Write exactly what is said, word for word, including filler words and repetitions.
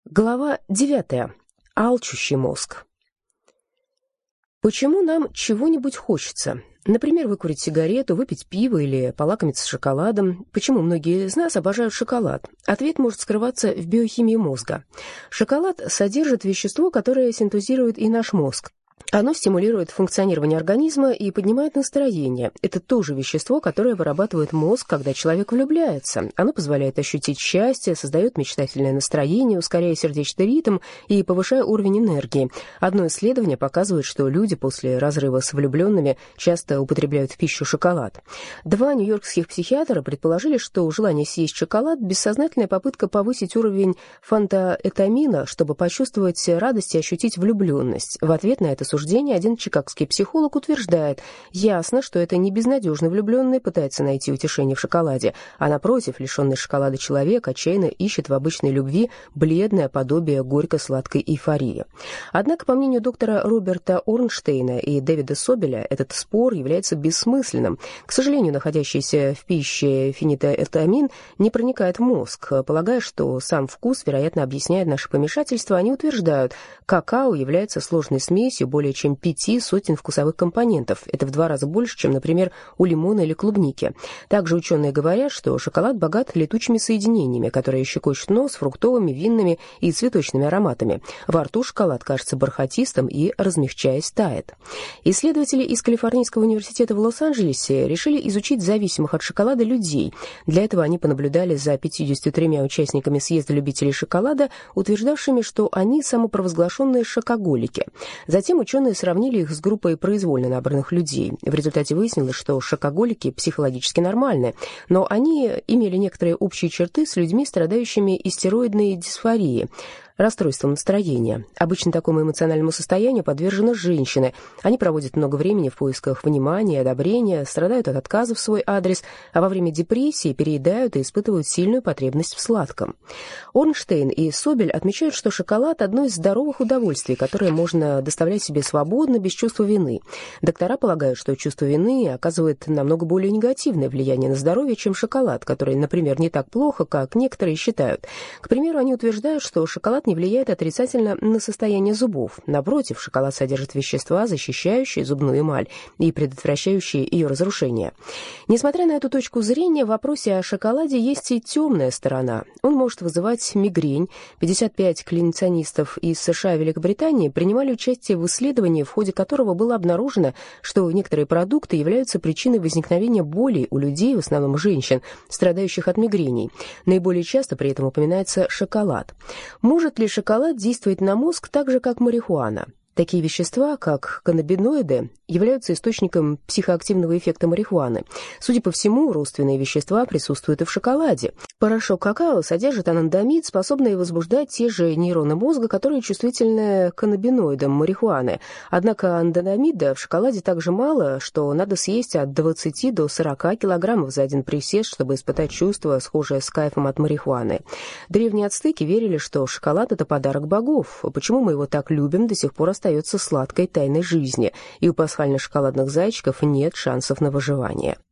Глава девятая. Алчущий мозг. Почему нам чего-нибудь хочется? Например, выкурить сигарету, выпить пиво или полакомиться шоколадом. Почему многие из нас обожают шоколад? Ответ может скрываться в биохимии мозга. Шоколад содержит вещество, которое синтезирует и наш мозг. Оно стимулирует функционирование организма и поднимает настроение. Это то же вещество, которое вырабатывает мозг, когда человек влюбляется. Оно позволяет ощутить счастье, создает мечтательное настроение, ускоряя сердечный ритм и повышая уровень энергии. Одно исследование показывает, что люди после разрыва с влюбленными часто употребляют в пищу шоколад. Два нью-йоркских психиатра предположили, что желание съесть шоколад – бессознательная попытка повысить уровень фентанетамина, чтобы почувствовать радость и ощутить влюбленность. В ответ на это суждение один чикагский психолог утверждает: ясно, что это не безнадежно влюбленный пытается найти утешение в шоколаде, а напротив, лишенный шоколада человек отчаянно ищет в обычной любви бледное подобие горько-сладкой эйфории. Однако, по мнению доктора Роберта Орнштейна и Дэвида Собеля, этот спор является бессмысленным. К сожалению, находящийся в пище фенитоэтамин не проникает в мозг. Полагая, что сам вкус, вероятно, объясняет наше помешательство, они утверждают, какао является сложной смесью более чем пяти сотен вкусовых компонентов. Это в два раза больше, чем, например, у лимона или клубники. Также ученые говорят, что шоколад богат летучими соединениями, которые щекочут нос фруктовыми, винными и цветочными ароматами. Во рту шоколад кажется бархатистым и, размягчаясь, тает. Исследователи из Калифорнийского университета в Лос-Анджелесе решили изучить зависимых от шоколада людей. Для этого они понаблюдали за пятьюдесятью тремя участниками съезда любителей шоколада, утверждавшими, что они самопровозглашенные шокоголики. Затем ученые сравнили их с группой произвольно набранных людей. В результате выяснилось, что шокоголики психологически нормальны, но они имели некоторые общие черты с людьми, страдающими истероидной дисфорией, расстройством настроения. Обычно такому эмоциональному состоянию подвержены женщины. Они проводят много времени в поисках внимания и одобрения, страдают от отказа в свой адрес, а во время депрессии переедают и испытывают сильную потребность в сладком. Орнштейн и Собель отмечают, что шоколад – одно из здоровых удовольствий, которое можно доставлять себе свободно, без чувства вины. Доктора полагают, что чувство вины оказывает намного более негативное влияние на здоровье, чем шоколад, который, например, не так плохо, как некоторые считают. К примеру, они утверждают, что шоколад не влияет отрицательно на состояние зубов. Напротив, шоколад содержит вещества, защищающие зубную эмаль и предотвращающие ее разрушение. Несмотря на эту точку зрения, в вопросе о шоколаде есть и темная сторона. Он может вызывать мигрень. пятьдесят пять клиницистов из США и Великобритании принимали участие в исследовании, в ходе которого было обнаружено, что некоторые продукты являются причиной возникновения болей у людей, в основном женщин, страдающих от мигрений. Наиболее часто при этом упоминается шоколад. Может ли шоколад действовать на мозг так же, как марихуана? Такие вещества, как каннабиноиды, являются источником психоактивного эффекта марихуаны. Судя по всему, родственные вещества присутствуют и в шоколаде. Порошок какао содержит анандамид, способный возбуждать те же нейроны мозга, которые чувствительны к каннабиноидам марихуаны. Однако анандамида в шоколаде так же мало, что надо съесть от двадцати до сорока килограммов за один присест, чтобы испытать чувство, схожее с кайфом от марихуаны. Древние ацтеки верили, что шоколад – это подарок богов. Почему мы его так любим, до сих пор остается сладкой тайной жизни, и у пасхальных шоколадных зайчиков нет шансов на выживание.